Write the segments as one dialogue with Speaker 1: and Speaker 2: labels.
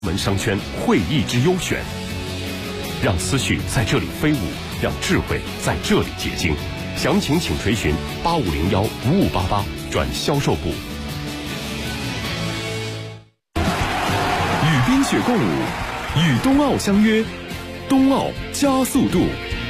Speaker 1: 门商圈会议之优选，让思绪在这里飞舞，让智慧在这里结晶。详情请垂询8501-5588转销售部。
Speaker 2: 与冰雪共舞，与冬奥相约，冬奥加速度。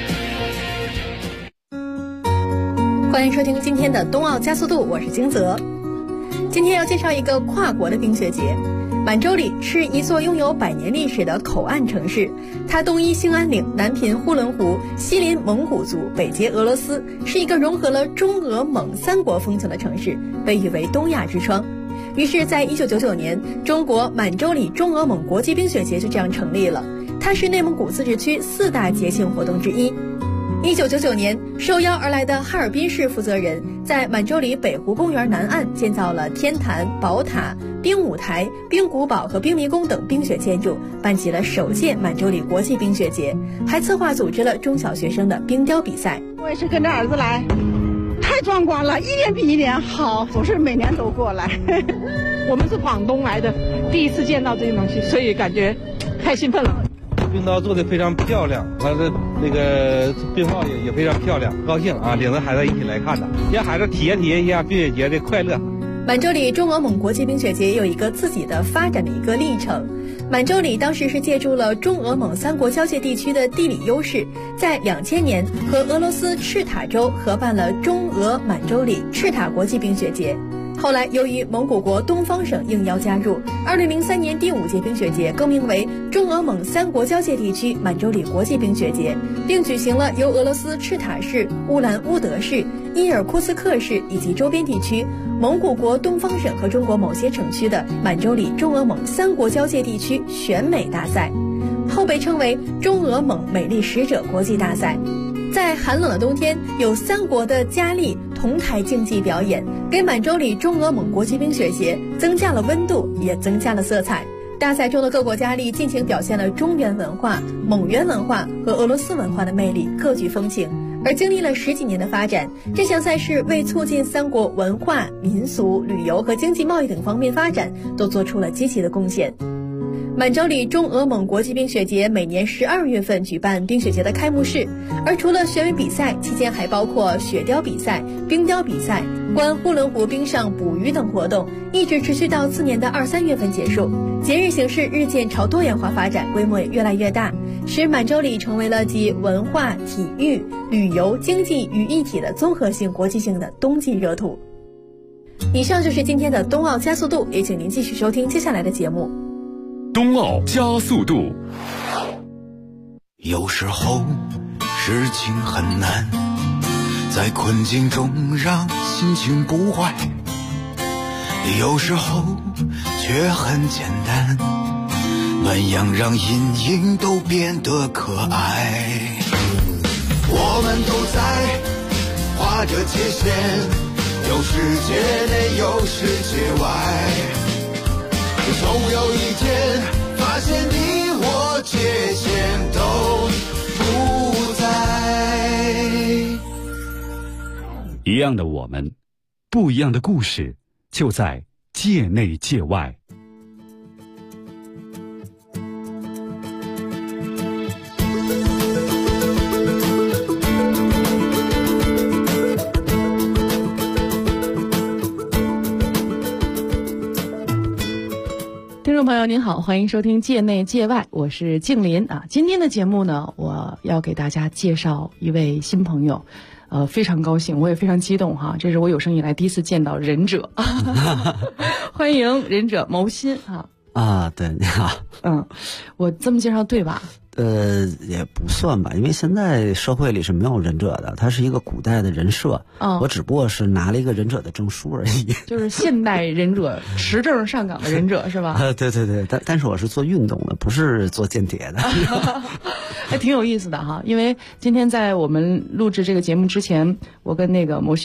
Speaker 3: 欢迎收听今天的冬奥加速度，我是金泽。今天要介绍一个跨国的冰雪节。满洲里是一座拥有100年历史的口岸城市，它东依兴安岭，南濒呼伦湖，西临蒙古族，北接俄罗斯，是一个融合了中俄蒙3国风情的城市，被誉为东亚之窗。于是在1999年，中国满洲里中俄蒙国际冰雪节就这样成立了，它是内蒙古自治区4大节庆活动之一。1999年，受邀而来的哈尔滨市负责人在满洲里北湖公园南岸建造了天坛、宝塔、冰舞台、冰古堡和冰迷宫等冰雪建筑，办起了首届满洲里国际冰雪节，还策划组织了中小学生的冰雕比赛。
Speaker 4: 我也是跟着儿子来，太壮观了，一年比一年好，总是每年都过来。
Speaker 5: 我们是广东来的，第一次见到这些东西，所以感觉太兴奋了。
Speaker 6: 冰刀做的非常漂亮，完了那个冰帽也非常漂亮，高兴啊！领着孩子一起来看的，让孩子体验一下冰雪节的快乐。
Speaker 3: 满洲里中俄蒙国际冰雪节有一个自己的发展的一个历程。满洲里当时是借助了中俄蒙3国交界地区的地理优势，在2000年和俄罗斯赤塔州合办了中俄满洲里赤塔国际冰雪节。后来由于蒙古国东方省应邀加入，2003年第5届冰雪节更名为中俄蒙3国交界地区满洲里国际冰雪节，并举行了由俄罗斯赤塔市、乌兰乌德市、伊尔库茨克市以及周边地区、蒙古国东方省和中国某些省区的满洲里中俄蒙3国交界地区选美大赛，后被称为中俄蒙美丽使者国际大赛。在寒冷的冬天，有3国的佳丽同台竞技表演，给满洲里中俄蒙国际冰雪节增加了温度，也增加了色彩。大赛中的各国佳丽尽情表现了中原文化、蒙元文化和俄罗斯文化的魅力，各具风情。而经历了10几年的发展，这项赛事为促进3国文化、民俗、旅游和经济贸易等方面发展，都做出了积极的贡献。满洲里中俄蒙国际冰雪节每年12月份举办冰雪节的开幕式，而除了选美比赛，期间还包括雪雕比赛、冰雕比赛、观呼伦湖冰上捕鱼等活动，一直持续到次年的2、3月份结束。节日形式日渐朝多元化发展，规模也越来越大，使满洲里成为了集文化、体育、旅游、经济于一体的综合性国际性的冬季热土。以上就是今天的冬奥加速度，也请您继续收听接下来的节目。
Speaker 2: 冬奥加速度。
Speaker 7: 有时候事情很难，在困境中让心情不坏，有时候却很简单，那样让阴影都变得可爱。我们都在画着界限，有世界内有世界外，总有一天发现你我界限都不在。
Speaker 2: 一样的我们，不一样的故事，就在界内界外。
Speaker 5: 听众朋友您好，欢迎收听界内界外，我是静林啊。今天的节目呢，我要给大家介绍一位新朋友，非常高兴，我也非常激动哈，这是我有生以来第一次见到忍者，欢迎忍者牟新啊。
Speaker 8: 啊，对，你好。
Speaker 5: 我这么介绍对吧？
Speaker 8: 也不算吧，因为现在社会里是没有忍者的，它是一个古代的人设。我只不过是拿了一个忍者的证书而已。
Speaker 5: 就是现代忍者，持证上岗的忍者是吧？
Speaker 8: 对对对，但是我是做运动的，不是做间谍的。
Speaker 5: 还挺有意思的哈，因为今天在我们录制这个节目之前，我跟那个牟新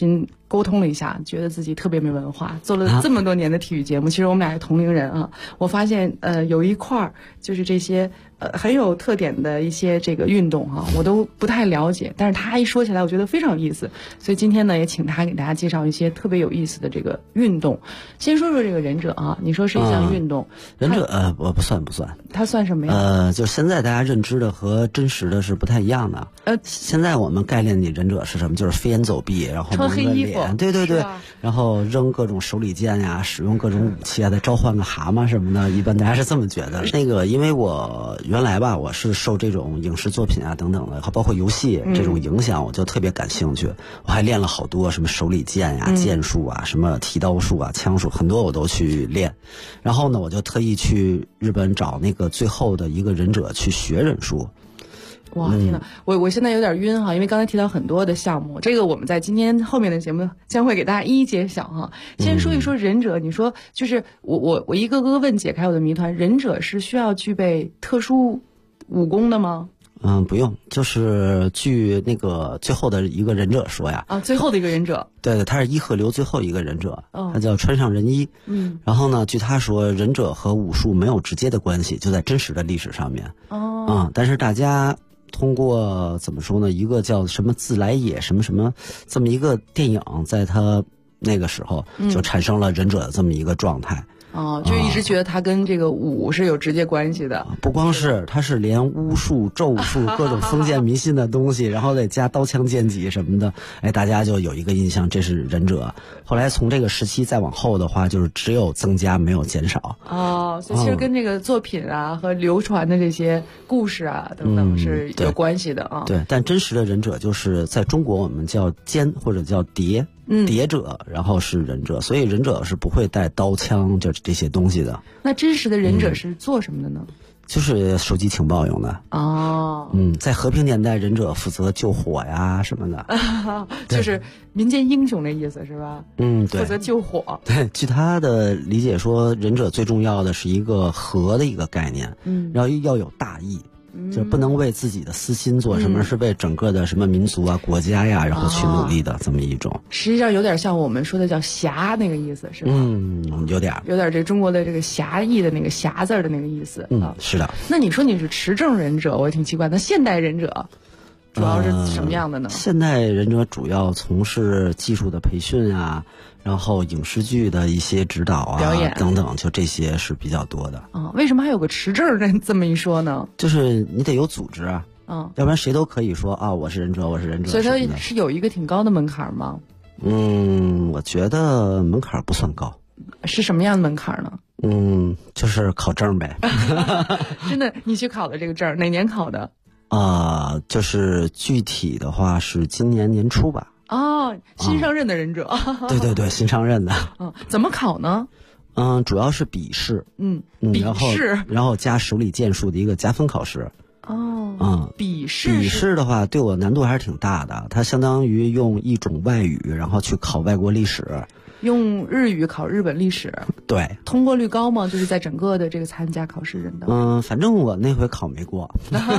Speaker 5: 沟通了一下，觉得自己特别没文化，做了这么多年的体育节目，其实我们俩是同龄人啊。我发现有一块儿就是这些很有特点的一些这个运动我都不太了解，但是他一说起来我觉得非常有意思，所以今天呢也请他给大家介绍一些特别有意思的这个运动。先说说这个忍者你说是一项运动。
Speaker 8: 忍者不算，
Speaker 5: 它算什么呀？
Speaker 8: 就现在大家认知的和真实的是不太一样的。现在我们概念里忍者是什么？就是飞檐走壁，然后
Speaker 5: 穿黑衣服，
Speaker 8: 对，然后扔各种手里剑呀，使用各种武器啊，再召唤个蛤蟆什么的，一般大家是这么觉得。那个因为我原来吧，我是受这种影视作品啊等等的，包括游戏这种影响，我就特别感兴趣。我还练了好多什么手里剑呀、剑术啊、什么提刀术啊、枪术，很多我都去练。然后呢，我就特意去日本找那个最后的一个忍者去学忍术。
Speaker 5: 哇，天哪！我现在有点晕因为刚才提到很多的项目，这个我们在今天后面的节目将会给大家一一揭晓先说一说忍者，你说就是我一个个问解开我的谜团，忍者是需要具备特殊武功的吗？
Speaker 8: 不用，就是据那个最后的一个忍者说呀，
Speaker 5: 最后的一个忍者，
Speaker 8: 对，他是伊贺流最后一个忍者，他叫川上仁一。然后呢，据他说，忍者和武术没有直接的关系，就在真实的历史上面。但是大家通过怎么说呢？一个叫什么自来也什么什么这么一个电影，在他那个时候就产生了忍者的这么一个状态。
Speaker 5: 就一直觉得他跟这个武是有直接关系的。
Speaker 8: 不光是，他是连巫术、咒术各种封建迷信的东西，然后再加刀枪剑戟什么的，大家就有一个印象，这是忍者。后来从这个时期再往后的话，就是只有增加没有减少。
Speaker 5: 所以其实跟这个作品和流传的这些故事等等是有关系的
Speaker 8: 对，但真实的忍者就是在中国我们叫奸或者叫谍。谍者，然后是忍者，所以忍者是不会带刀枪就这些东西的。
Speaker 5: 那真实的忍者是做什么的呢？
Speaker 8: 就是收集情报用的。在和平年代，忍者负责救火呀什么的，
Speaker 5: 就是民间英雄的意思是吧？
Speaker 8: 对，
Speaker 5: 负责救火。
Speaker 8: 对，据他的理解说，忍者最重要的是一个和的一个概念，然后要有大义。就不能为自己的私心做什么，是为整个的什么民族国家呀，然后去努力的这么一种。
Speaker 5: 实际上有点像我们说的叫侠那个意思，是吧？
Speaker 8: 有点
Speaker 5: 这中国的这个侠义的那个侠字的那个意思。
Speaker 8: 是的。
Speaker 5: 那你说你是持证忍者，我也挺奇怪。那现代忍者主要是什么样的呢？
Speaker 8: 现代忍者主要从事技术的培训啊，然后影视剧的一些指导
Speaker 5: 表演
Speaker 8: 等等，就这些是比较多的。
Speaker 5: 为什么还有个持证这么一说呢？
Speaker 8: 就是你得有组织要不然谁都可以说我是忍者，我是忍者。
Speaker 5: 所以它是有一个挺高的门槛吗？
Speaker 8: 我觉得门槛不算高。
Speaker 5: 是什么样的门槛呢？
Speaker 8: 就是考证呗。
Speaker 5: 真的，你去考的这个证哪年考的？
Speaker 8: 就是具体的话是今年年初吧。
Speaker 5: 新上任的忍者。
Speaker 8: 对，新上任的。
Speaker 5: 怎么考呢？
Speaker 8: 主要是笔试。
Speaker 5: 笔试，
Speaker 8: 然后加手里剑术的一个加分考试。
Speaker 5: 笔试
Speaker 8: 的话对我难度还是挺大的，它相当于用一种外语，然后去考外国历史。
Speaker 5: 用日语考日本历史。
Speaker 8: 对。
Speaker 5: 通过率高吗？就是在整个的这个参加考试人的。
Speaker 8: 反正我那回考没过。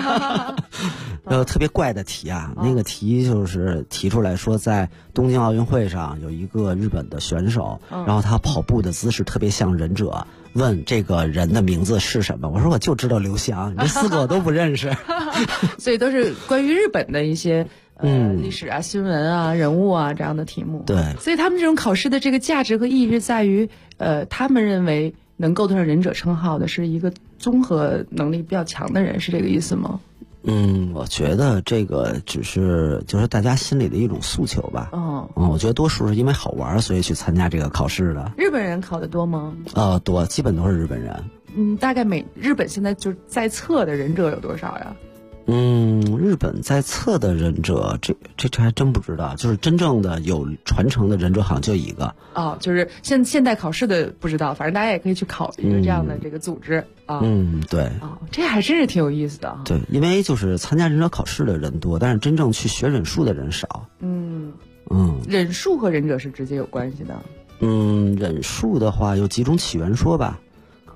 Speaker 8: 特别怪的题那个题就是提出来说，在东京奥运会上有一个日本的选手，然后他跑步的姿势特别像忍者，问这个人的名字是什么？我说我就知道刘翔，你这4个我都不认识。
Speaker 5: 所以都是关于日本的一些历史新闻人物这样的题目。
Speaker 8: 对，
Speaker 5: 所以他们这种考试的这个价值和意义是在于，他们认为能够得上忍者称号的是一个综合能力比较强的人，是这个意思吗？
Speaker 8: 我觉得这个就是大家心里的一种诉求吧。我觉得多数是因为好玩，所以去参加这个考试的。
Speaker 5: 日本人考的多吗？
Speaker 8: 多，基本都是日本人。
Speaker 5: 大概日本现在就是在册的忍者有多少呀？
Speaker 8: 日本在册的忍者，这还真不知道。就是真正的有传承的忍者好像就一个。
Speaker 5: 就是现代考试的不知道，反正大家也可以去考一个这样的这个组织
Speaker 8: 对。
Speaker 5: 这还真是挺有意思的。
Speaker 8: 对，因为就是参加忍者考试的人多，但是真正去学忍术的人少。
Speaker 5: 忍术和忍者是直接有关系的。
Speaker 8: 忍术的话有几种起源说吧。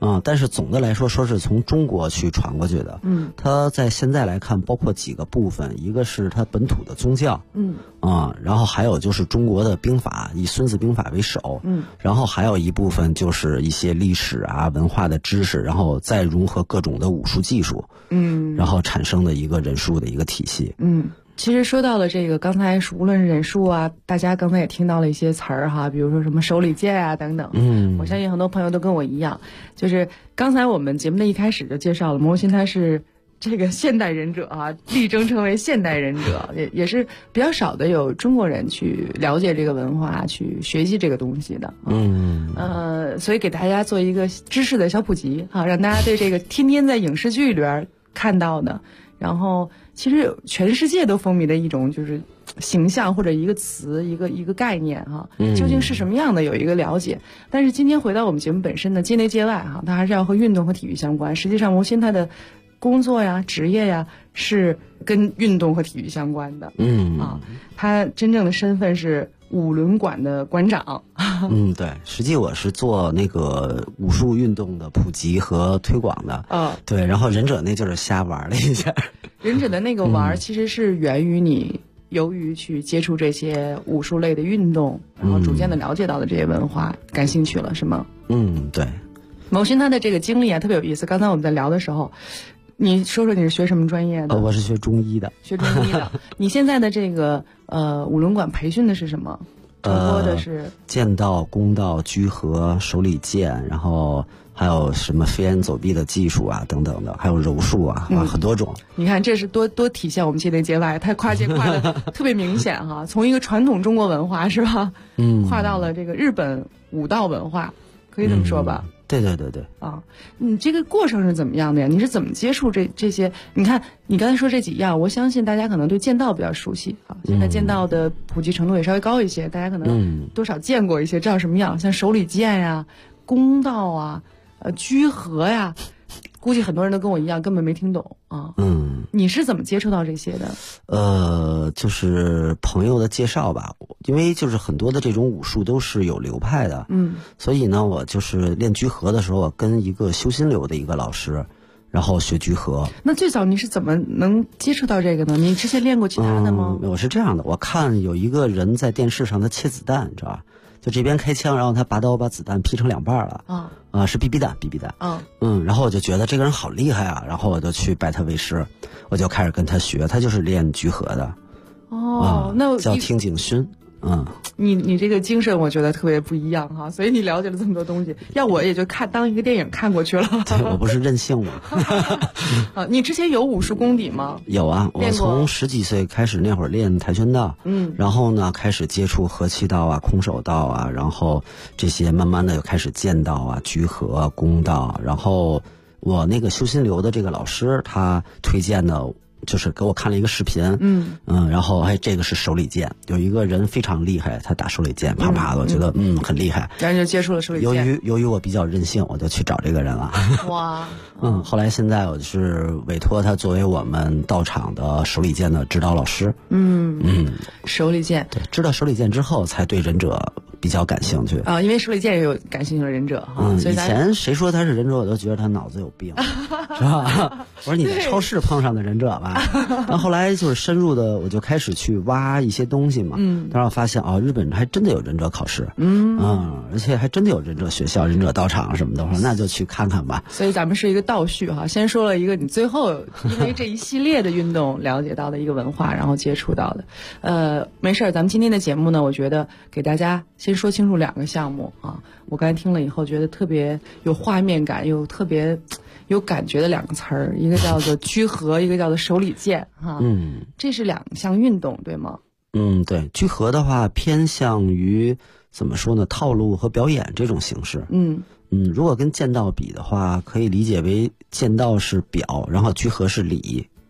Speaker 8: 但是总的来说是从中国去传过去的。它在现在来看包括几个部分，一个是它本土的宗教，然后还有就是中国的兵法，以孙子兵法为首，然后还有一部分就是一些历史啊文化的知识，然后再融合各种的武术技术，然后产生的一个忍术的一个体系。
Speaker 5: 其实说到了这个，刚才无论是忍术啊，大家刚才也听到了一些词儿哈，比如说什么手里剑啊等等。我相信很多朋友都跟我一样，就是刚才我们节目的一开始就介绍了魔心他是这个现代忍者啊，力争成为现代忍者，也是比较少的有中国人去了解这个文化，去学习这个东西的。所以给大家做一个知识的小普及啊，让大家对这个天天在影视剧里边看到的，然后其实全世界都风靡的一种就是形象或者一个词一个概念哈，究竟是什么样的有一个了解。但是今天回到我们节目本身的界内界外哈，它还是要和运动和体育相关。实际上魔心他的工作呀职业呀是跟运动和体育相关的。他真正的身份是五轮馆的馆长。
Speaker 8: 对，实际我是做那个武术运动的普及和推广的。对，然后忍者那就是瞎玩了一下。
Speaker 5: 忍者的那个玩其实是源于你由于去接触这些武术类的运动，然后逐渐的了解到的这些文化，感兴趣了是吗？
Speaker 8: 对。
Speaker 5: 某心他的这个经历啊特别有意思。刚才我们在聊的时候，你说说你是学什么专业的？
Speaker 8: 我是学中医的。
Speaker 5: 学中医的。你现在的这个五轮馆培训的是什么？更多的是
Speaker 8: 剑道、弓道、居合、手里剑，然后还有什么飞檐走壁的技术啊等等的，还有柔术啊，很多种。
Speaker 5: 你看这是多体现我们界内界外，它跨界跨的特别明显哈。从一个传统中国文化是吧，跨到了这个日本武道文化，可以这么说吧？
Speaker 8: 对
Speaker 5: 你这个过程是怎么样的呀？你是怎么接触这些？你看你刚才说这几样，我相信大家可能对剑道比较熟悉啊，现在剑道的普及程度也稍微高一些，大家可能多少见过一些，知道什么样，像手里剑呀、弓道啊、居合呀，估计很多人都跟我一样根本没听懂啊。你是怎么接触到这些的？
Speaker 8: 就是朋友的介绍吧，因为就是很多的这种武术都是有流派的，所以呢，我就是练居合的时候，我跟一个修心流的一个老师，然后学居合。
Speaker 5: 那最早你是怎么能接触到这个呢？你之前练过其他的吗？
Speaker 8: 我是这样的，我看有一个人在电视上他切子弹，知道吧？就这边开枪，然后他拔刀把子弹劈成两半了。是 BB 弹。然后我就觉得这个人好厉害啊，然后我就去拜他为师，我就开始跟他学，他就是练居合的。
Speaker 5: 那
Speaker 8: 叫听景勋。
Speaker 5: 你这个精神我觉得特别不一样哈，所以你了解了这么多东西，要我也就当一个电影看过去了。
Speaker 8: 对，我不是任性嘛。
Speaker 5: 你之前有武术功底吗？
Speaker 8: 有啊，我从10几岁开始那会儿练跆拳道，然后呢开始接触合气道啊、空手道啊，然后这些慢慢的又开始剑道啊、居合、弓道，然后我那个修心流的这个老师他推荐的。就是给我看了一个视频，然后这个是手里剑，有一个人非常厉害，他打手里剑，啪啪的，我觉得很厉害，
Speaker 5: 然后就接触了手里剑。
Speaker 8: 由于我比较任性，我就去找这个人了。
Speaker 5: 哇，
Speaker 8: 后来现在我就是委托他作为我们道场的手里剑的指导老师。手里剑，对，知道手里剑之后，才对忍者比较感兴趣
Speaker 5: 啊，因为手里剑也有感兴趣的忍者哈。
Speaker 8: 以前谁说他是忍者，我都觉得他脑子有病，是吧？我说你在超市碰上的忍者吧。然后后来就是深入的，我就开始去挖一些东西嘛。然后发现日本还真的有忍者考试，而且还真的有忍者学校、忍者道场什么的。我说那就去看看吧。
Speaker 5: 所以咱们是一个倒叙哈，先说了一个你最后因为这一系列的运动了解到的一个文化，然后接触到的。没事儿，咱们今天的节目呢，我觉得给大家先说清楚2个项目啊。我刚才听了以后，觉得特别有画面感，又特别有感觉的2个词儿，一个叫做居合，一个叫做手里剑哈。这是2项运动，对吗？
Speaker 8: 对，居合的话偏向于怎么说呢？套路和表演这种形式。如果跟剑道比的话，可以理解为剑道是表，然后居合是礼。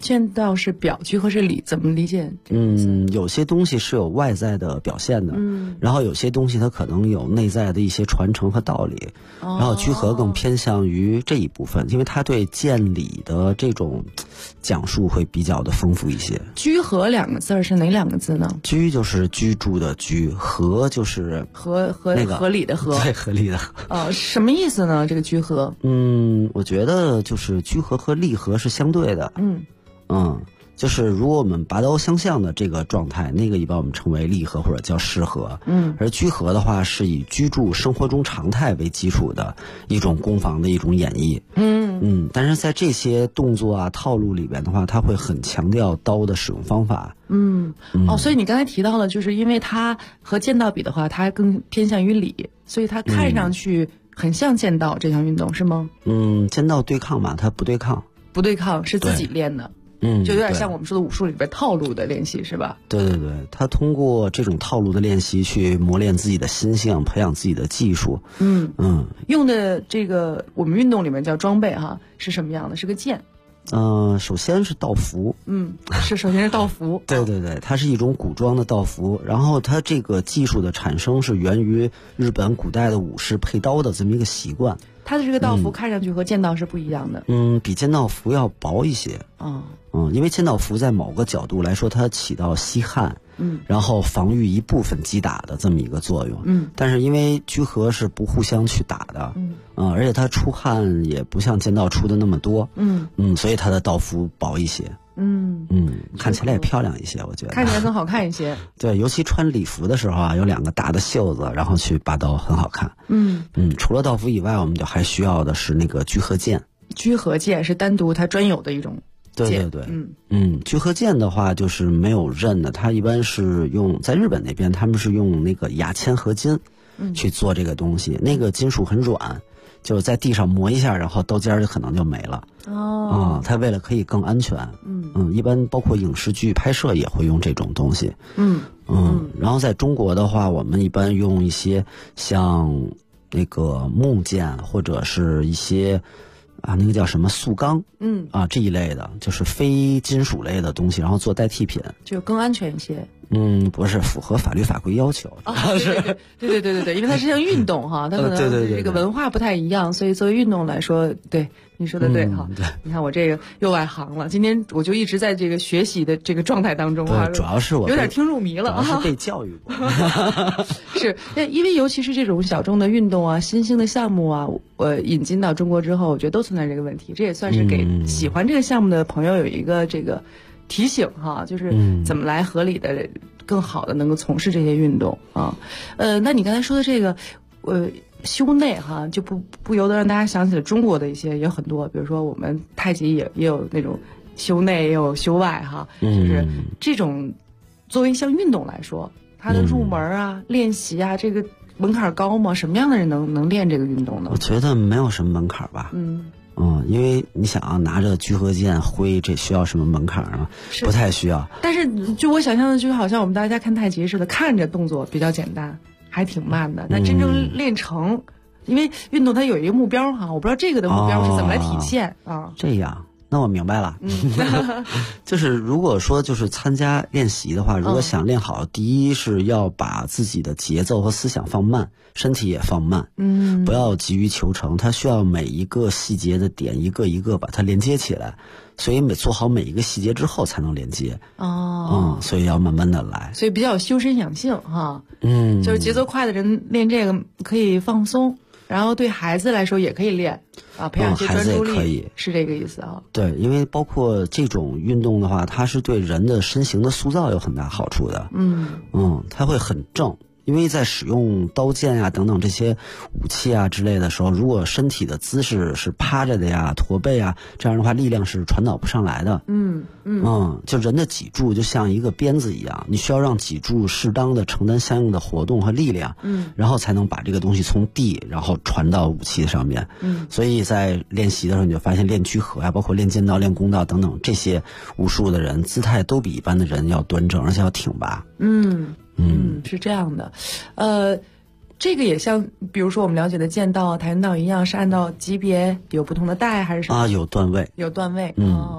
Speaker 5: 剑道是表，居合是里，怎么理解？
Speaker 8: 有些东西是有外在的表现的，然后有些东西它可能有内在的一些传承和道理，然后居合更偏向于这一部分，因为它对剑理的这种讲述会比较的丰富一些。
Speaker 5: 居合两个字是哪两个字呢？
Speaker 8: 居就是居住的居，合就是那个
Speaker 5: 合理的合，
Speaker 8: 对，合理的合。
Speaker 5: 什么意思呢？这个居合？
Speaker 8: 我觉得就是居合和离合是相对的。就是如果我们拔刀相向的这个状态，那个一般我们称为离合或者叫失合。而居合的话是以居住生活中常态为基础的一种攻防的一种演绎。但是在这些动作啊套路里边的话，它会很强调刀的使用方法。
Speaker 5: 所以你刚才提到了，就是因为它和剑道比的话，它更偏向于理，所以它看上去很像剑道这项运动，是吗？
Speaker 8: 剑道对抗嘛，它不对抗，
Speaker 5: 不对抗是自己练的。就有点像我们说的武术里边套路的练习，是吧？
Speaker 8: 对，他通过这种套路的练习去磨练自己的心性，培养自己的技术。
Speaker 5: 用的这个我们运动里面叫装备哈，是什么样的？是个剑。
Speaker 8: 首先是道服。
Speaker 5: 首先是道服。
Speaker 8: 对，它是一种古装的道服，然后它这个技术的产生是源于日本古代的武士配刀的这么一个习惯。
Speaker 5: 它的这个道服看上去和剑道是不一样的。
Speaker 8: 比剑道服要薄一些。因为剑道服在某个角度来说，它起到吸汗，然后防御一部分击打的这么一个作用。但是因为居合是不互相去打的，而且它出汗也不像剑道出的那么多，所以它的道服薄一些。看起来也漂亮一些，我觉得
Speaker 5: 看起来更好看一些。
Speaker 8: 对，尤其穿礼服的时候啊，有两个大的袖子，然后去拔刀很好看。除了道服以外，我们就还需要的是那个居合剑。
Speaker 5: 居合剑是单独它专有的一种剑。
Speaker 8: 对，居合剑的话就是没有刃的，它一般是用在日本那边他们是用那个牙签合金去做这个东西，那个金属很软，就是在地上磨一下，然后刀尖就可能就没了。它为了可以更安全，一般包括影视剧拍摄也会用这种东西。然后在中国的话，我们一般用一些像那个木剑或者是一些那个叫什么塑钢，这一类的，就是非金属类的东西，然后做代替品，
Speaker 5: 就更安全一些。
Speaker 8: 不是符合法律法规要求。
Speaker 5: 对，因为它是项运动哈，它可能这个文化不太一样，所以作为运动来说，对你说的对哈。你看我这个又外行了，今天我就一直在这个学习的这个状态当中啊，
Speaker 8: 主要是我
Speaker 5: 有点听入迷了啊，
Speaker 8: 主要是被教育过。
Speaker 5: 是因为尤其是这种小众的运动啊、新兴的项目啊，引进到中国之后，我觉得都存在这个问题，这也算是给喜欢这个项目的朋友有一个这个提醒哈，就是怎么来合理的、更好的能够从事这些运动啊。那你刚才说的这个，修内哈，就不由得让大家想起了中国的一些也很多，比如说我们太极也有那种修内，也有修外哈，就是这种作为一项运动来说，它的入门啊、练习啊，这个门槛高吗？什么样的人能练这个运动呢？
Speaker 8: 我觉得没有什么门槛吧。因为你想拿着居合剑挥，这需要什么门槛啊？不太需要。
Speaker 5: 但是就我想象的，就好像我们大家看太极似的，看着动作比较简单，还挺慢的。但真正练成，因为运动它有一个目标哈，我不知道这个的目标是怎么来体现啊。
Speaker 8: 这样。那我明白了，就是如果说就是参加练习的话，如果想练好，第一是要把自己的节奏和思想放慢，身体也放慢，不要急于求成，它需要每一个细节的点一个一个把它连接起来，所以做好每一个细节之后才能连接。所以要慢慢的来，
Speaker 5: 所以比较修身养性哈。就是节奏快的人练这个可以放松。然后对孩子来说也可以练啊，培养一些专注力，
Speaker 8: 可以
Speaker 5: 是这个意思啊。
Speaker 8: 对，因为包括这种运动的话，它是对人的身形的塑造有很大好处的。它会很正。因为在使用刀剑呀等等这些武器啊之类的时候，如果身体的姿势是趴着的呀、驼背啊，这样的话力量是传导不上来的。就人的脊柱就像一个鞭子一样，你需要让脊柱适当的承担相应的活动和力量，然后才能把这个东西从地然后传到武器上面。所以在练习的时候，你就发现练居合啊，包括练剑道、练弓道等等这些武术的人，姿态都比一般的人要端正，而且要挺拔。
Speaker 5: 是这样的，这个也像，比如说我们了解的剑道、跆拳道一样，是按照级别有不同的带还是什么？
Speaker 8: 有段位，
Speaker 5: 有段位。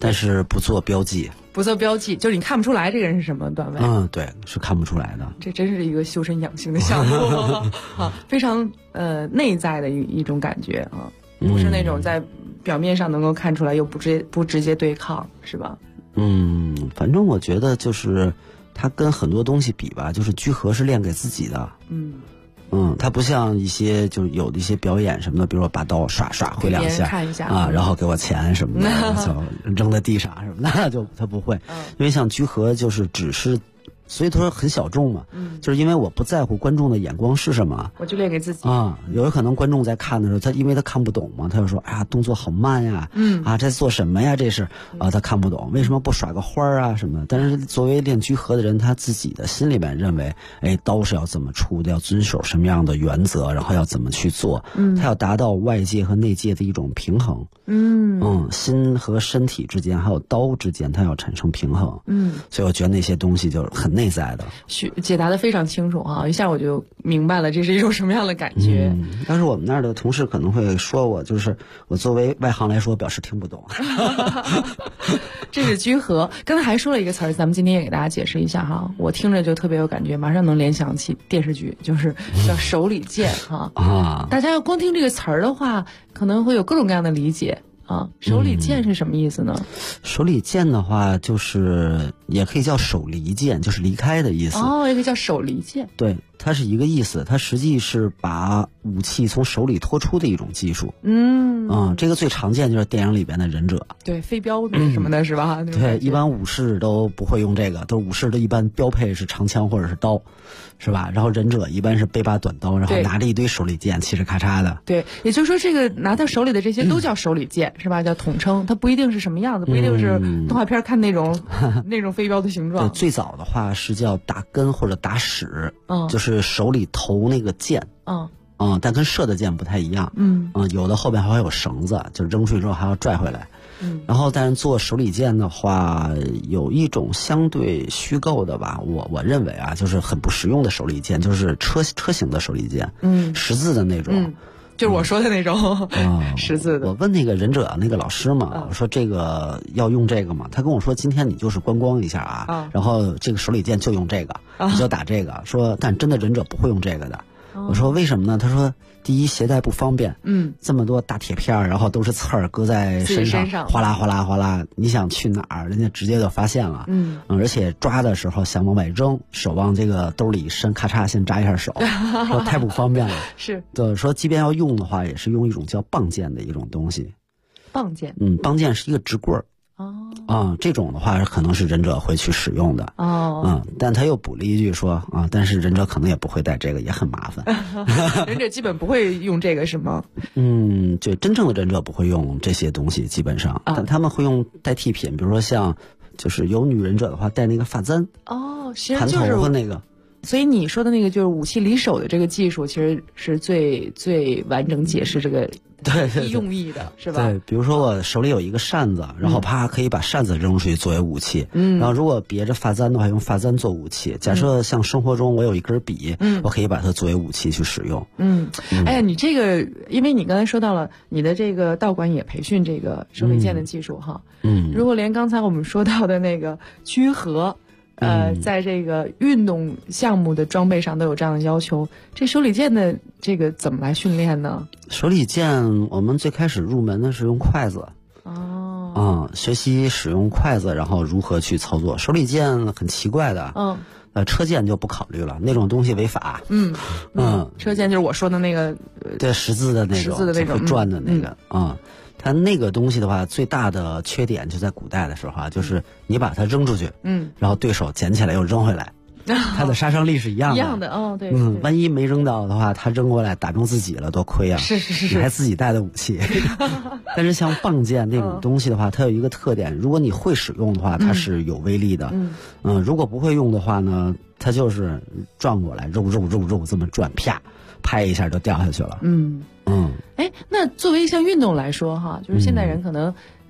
Speaker 8: 但是不做标记。
Speaker 5: 不做标记，就是你看不出来这个人是什么段位。
Speaker 8: 对，是看不出来的。
Speaker 5: 这真是一个修身养性的项目啊，非常内在的一种感觉啊，不是那种在表面上能够看出来又不直接对抗，是吧？
Speaker 8: 反正我觉得就是它跟很多东西比吧，就是居合是练给自己的。它不像一些就是有的一些表演什么的，比如说把刀刷挥两下，
Speaker 5: 看一下
Speaker 8: 啊，然后给我钱什么的，就扔在地上什么的，就他不会，因为像居合就是只是。所以他说很小众嘛，就是因为我不在乎观众的眼光是什么，
Speaker 5: 我就练给自己
Speaker 8: 啊。有可能观众在看的时候，因为他看不懂嘛，他就说：“哎呀，动作好慢呀，这做什么呀？这是他看不懂，为什么不耍个花啊什么的？”但是作为练居合的人，他自己的心里面认为，刀是要怎么出的，要遵守什么样的原则，然后要怎么去做，他要达到外界和内界的一种平衡，心和身体之间还有刀之间，它要产生平衡，所以我觉得那些东西就是很内在的。
Speaker 5: 解答的非常清楚哈，一下我就明白了这是一种什么样的感觉。
Speaker 8: 但是我们那儿的同事可能会说我，就是我作为外行来说，表示听不懂。
Speaker 5: 这是居合，刚才还说了一个词儿，咱们今天也给大家解释一下哈。我听着就特别有感觉，马上能联想起电视剧，就是叫手里剑哈。大家要光听这个词儿的话，可能会有各种各样的理解。手里剑是什么意思呢？
Speaker 8: 手里剑的话，就是也可以叫手离剑，就是离开的意思。
Speaker 5: 也可以叫手离剑。对，
Speaker 8: 它是一个意思，它实际是把武器从手里拖出的一种技术。这个最常见就是电影里边的忍者，
Speaker 5: 对，飞镖什么的是吧？
Speaker 8: 对，一般武士都不会用这个，都武士的一般标配是长枪或者是刀，是吧？然后忍者一般是背把短刀，然后拿着一堆手里剑，嘁哧咔嚓的。
Speaker 5: 对，也就是说，这个拿到手里的这些都叫手里剑，是吧？叫统称，它不一定是什么样子，不一定是动画片看那种那种飞镖的形状。
Speaker 8: 对，最早的话是叫打根或者打矢，就是手里投那个剑。但跟射的箭不太一样。有的后边还会有绳子，就扔出去之后还要拽回来。然后但是做手里剑的话，有一种相对虚构的吧，我认为啊，就是很不实用的手里剑，就是车型的手里剑，十字的那种。
Speaker 5: 就是我说的那种十字的。
Speaker 8: 我问那个忍者那个老师嘛，我说这个要用这个吗？他跟我说今天你就是观光一下啊，然后这个手里剑就用这个，你就打这个。说但真的忍者不会用这个的。我说为什么呢？他说第一携带不方便，这么多大铁片，然后都是刺儿搁在身上，哗啦哗啦哗啦，你想去哪儿，人家直接就发现了。而且抓的时候想往外扔，手往这个兜里一伸，咔嚓先扎一下手，说太不方便了。
Speaker 5: 是，
Speaker 8: 对，说即便要用的话，也是用一种叫棒剑的一种东西。
Speaker 5: 棒剑，
Speaker 8: 棒剑是一个直棍儿。这种的话可能是忍者会去使用的。但他又补了一句说但是忍者可能也不会带这个，也很麻烦。
Speaker 5: 忍者基本不会用这个是吗？
Speaker 8: 对，真正的忍者不会用这些东西，基本上，但他们会用代替品，比如说像就是有女忍者的话带那个发簪，盘头和那个。
Speaker 5: 所以你说的那个就是武器离手的这个技术，其实是最完整解释这个用意的，是吧？
Speaker 8: 对，比如说我手里有一个扇子，然后啪可以把扇子扔出去作为武器。然后如果别着发簪的话，用发簪做武器。假设像生活中我有一根笔，我可以把它作为武器去使用。
Speaker 5: 哎呀，你这个，因为你刚才说到了你的这个道馆也培训这个手里剑的技术哈。如果连刚才我们说到的那个居合。在这个运动项目的装备上都有这样的要求，这手里剑的这个怎么来训练呢？
Speaker 8: 手里剑我们最开始入门的是用筷子。学习使用筷子，然后如何去操作。手里剑很奇怪的。车剑就不考虑了，那种东西违法。
Speaker 5: 车剑就是我说的那个，
Speaker 8: 对，十字的那种，会转的那个。它那个东西的话，最大的缺点就在古代的时候就是你把它扔出去，然后对手捡起来又扔回来，它的杀伤力是一样的。
Speaker 5: 对。
Speaker 8: 万一没扔到的话，他扔过来打中自己了，多亏啊！
Speaker 5: 是，
Speaker 8: 你还自己带的武器。但是像棒剑那种东西的话，它有一个特点，如果你会使用的话，它是有威力的。如果不会用的话呢，它就是转过来，肉这么转，啪，拍一下就掉下去了。
Speaker 5: 那作为一项运动来说哈，就是现代人可能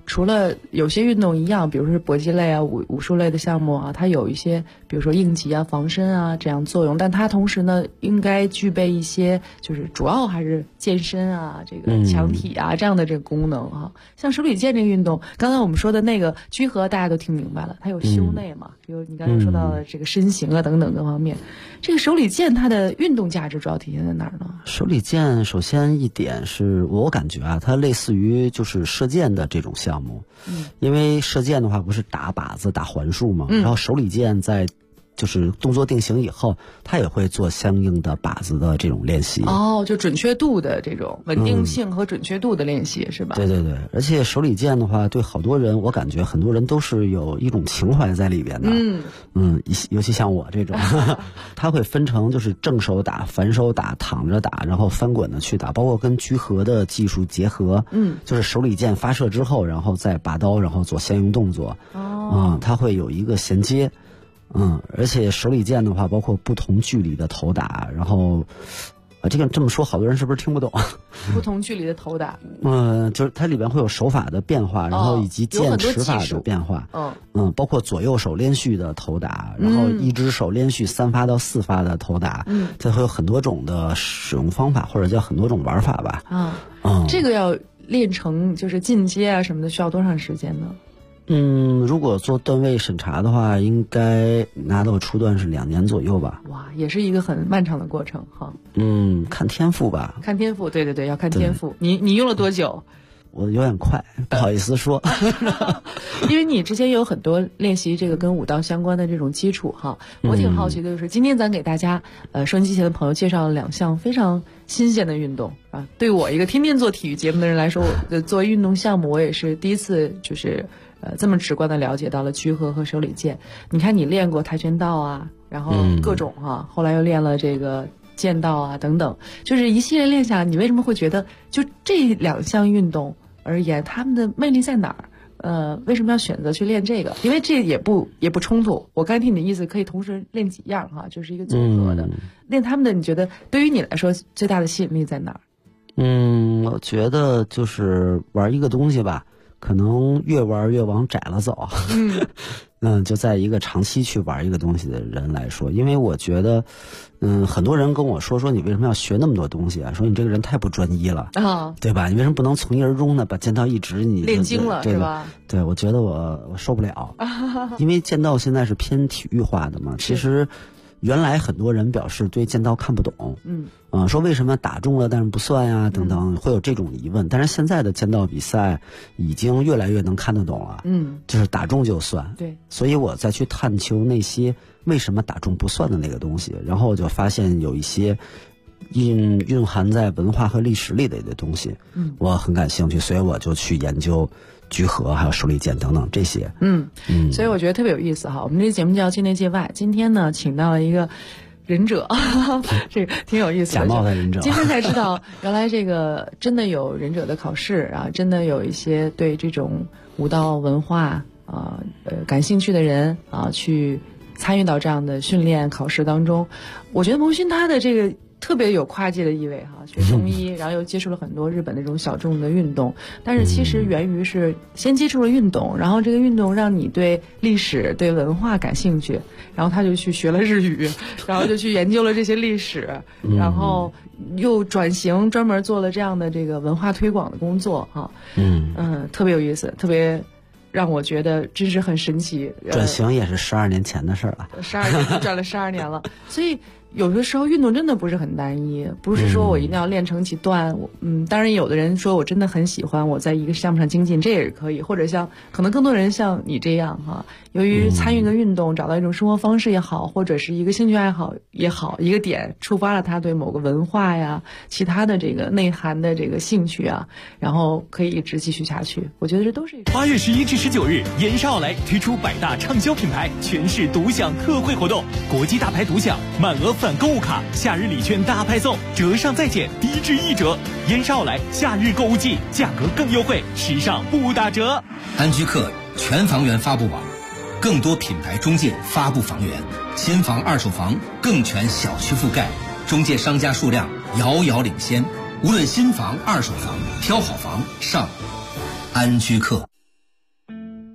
Speaker 5: 除了有些运动一样，比如说是搏击类啊、武术类的项目啊，它有一些比如说应急啊、防身啊这样作用，但它同时呢应该具备一些就是主要还是健身啊、这个强体啊这样的这个功能啊。像手里剑这个运动，刚才我们说的那个居合大家都听明白了，它有修内嘛，有你刚才说到的这个身形啊等等各方面。这个手里剑它的运动价值主要体现在哪儿呢？
Speaker 8: 手里剑首先一点是我感觉啊，它类似于就是射箭的这种项目。因为射箭的话不是打靶子打环数嘛，然后手里剑在就是动作定型以后，它也会做相应的靶子的这种练习。
Speaker 5: 就准确度的这种稳定性和准确度的练习，是吧？
Speaker 8: 对对对，而且手里剑的话，对好多人，我感觉很多人都是有一种情怀在里边的。尤其像我这种，它会分成就是正手打、反手打、躺着打，然后翻滚的去打，包括跟居合的技术结合。就是手里剑发射之后，然后再拔刀，然后做相应动作。它会有一个衔接。而且手里剑的话，包括不同距离的投打，然后，这个这么说，好多人是不是听不懂？
Speaker 5: 不同距离的投打，
Speaker 8: 就是它里边会有手法的变化，然后以及剑持法的变化，包括左右手连续的投打，然后一只手连续3发到4发的投打，它会有很多种的使用方法，或者叫很多种玩法吧。
Speaker 5: 这个要练成就是进阶啊什么的，需要多长时间呢？
Speaker 8: 如果做段位审查的话，应该拿到初段是2年左右吧。
Speaker 5: 哇，也是一个很漫长的过程哈。
Speaker 8: 看天赋吧。
Speaker 5: 看天赋，对对对，要看天赋。你用了多久？
Speaker 8: 我有点快，不好意思说。
Speaker 5: 因为你之前有很多练习这个跟武道相关的这种基础哈，我挺好奇的就是今天咱给大家收音机前的朋友介绍了2项非常新鲜的运动啊。对我一个天天做体育节目的人来说，作为运动项目，我也是第一次就是这么直观的了解到了居合和手里剑。你看你练过跆拳道啊，然后各种后来又练了这个剑道啊等等，就是一系列练下来，你为什么会觉得就这2项运动而言，他们的魅力在哪儿？为什么要选择去练这个？因为这也不冲突。我刚听你的意思，可以同时练几样哈，就是一个综合的。练他们的，你觉得对于你来说最大的吸引力在哪儿？
Speaker 8: 我觉得就是玩一个东西吧，可能越玩越往窄了走。就在一个长期去玩一个东西的人来说，因为我觉得，很多人跟我说你为什么要学那么多东西啊？说你这个人太不专一了对吧？你为什么不能从一而终呢？把剑道一直你
Speaker 5: 练精了是吧？
Speaker 8: 对，我觉得我受不了，因为剑道现在是偏体育化的嘛。其实原来很多人表示对剑道看不懂，说为什么打中了但是不算呀等等，会有这种疑问。但是现在的剑道比赛已经越来越能看得懂了，就是打中就算。
Speaker 5: 对，
Speaker 8: 所以我再去探求那些为什么打中不算的那个东西，然后我就发现有一些蕴含在文化和历史里的东西，我很感兴趣，所以我就去研究居合还有手里剑等等这些。
Speaker 5: 所以我觉得特别有意思哈。我们这个节目叫界内界外，今天呢请到了一个忍者，这个挺有意思的。
Speaker 8: 假冒的忍者，
Speaker 5: 今天才知道原来这个真的有忍者的考试啊，真的有一些对这种武道文化感兴趣的人啊，去参与到这样的训练考试当中。我觉得蒙勋他的这个特别有跨界的意味哈，学中医，然后又接触了很多日本那种小众的运动，但是其实源于是先接触了运动，然后这个运动让你对历史对文化感兴趣，然后他就去学了日语，然后就去研究了这些历史，然后又转型专门做了这样的这个文化推广的工作哈。特别有意思，特别让我觉得真是很神奇。
Speaker 8: 转型也是12年前的事了
Speaker 5: ，12年转了12年了，所以有的时候运动真的不是很单一，不是说我一定要练成几段。当然有的人说我真的很喜欢我在一个项目上精进，这也是可以。或者像可能更多人像你这样哈，由于参与一个运动，找到一种生活方式也好，或者是一个兴趣爱好也好，一个点触发了他对某个文化呀、其他的这个内涵的这个兴趣啊，然后可以一直继续下去。我觉得这都是
Speaker 9: 8月11至19日，延沙奥莱推出百大畅销品牌全市独享特惠活动，国际大牌独享，满额返购物卡，夏日礼券大派送，折上再减，低至1折。延沙奥莱夏日购物季，价格更优惠，时尚不打折。
Speaker 10: 安居客全房源发布网，更多品牌中介发布房源，新房二手房更全小区覆盖，中介商家数量遥遥领先。无论新房二手房，挑好房上安居客。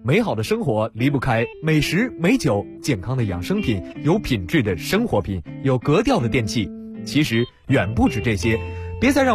Speaker 11: 美好的生活离不开美食、美酒、健康的养生品、有品质的生活品、有格调的电器。其实远不止这些，别再让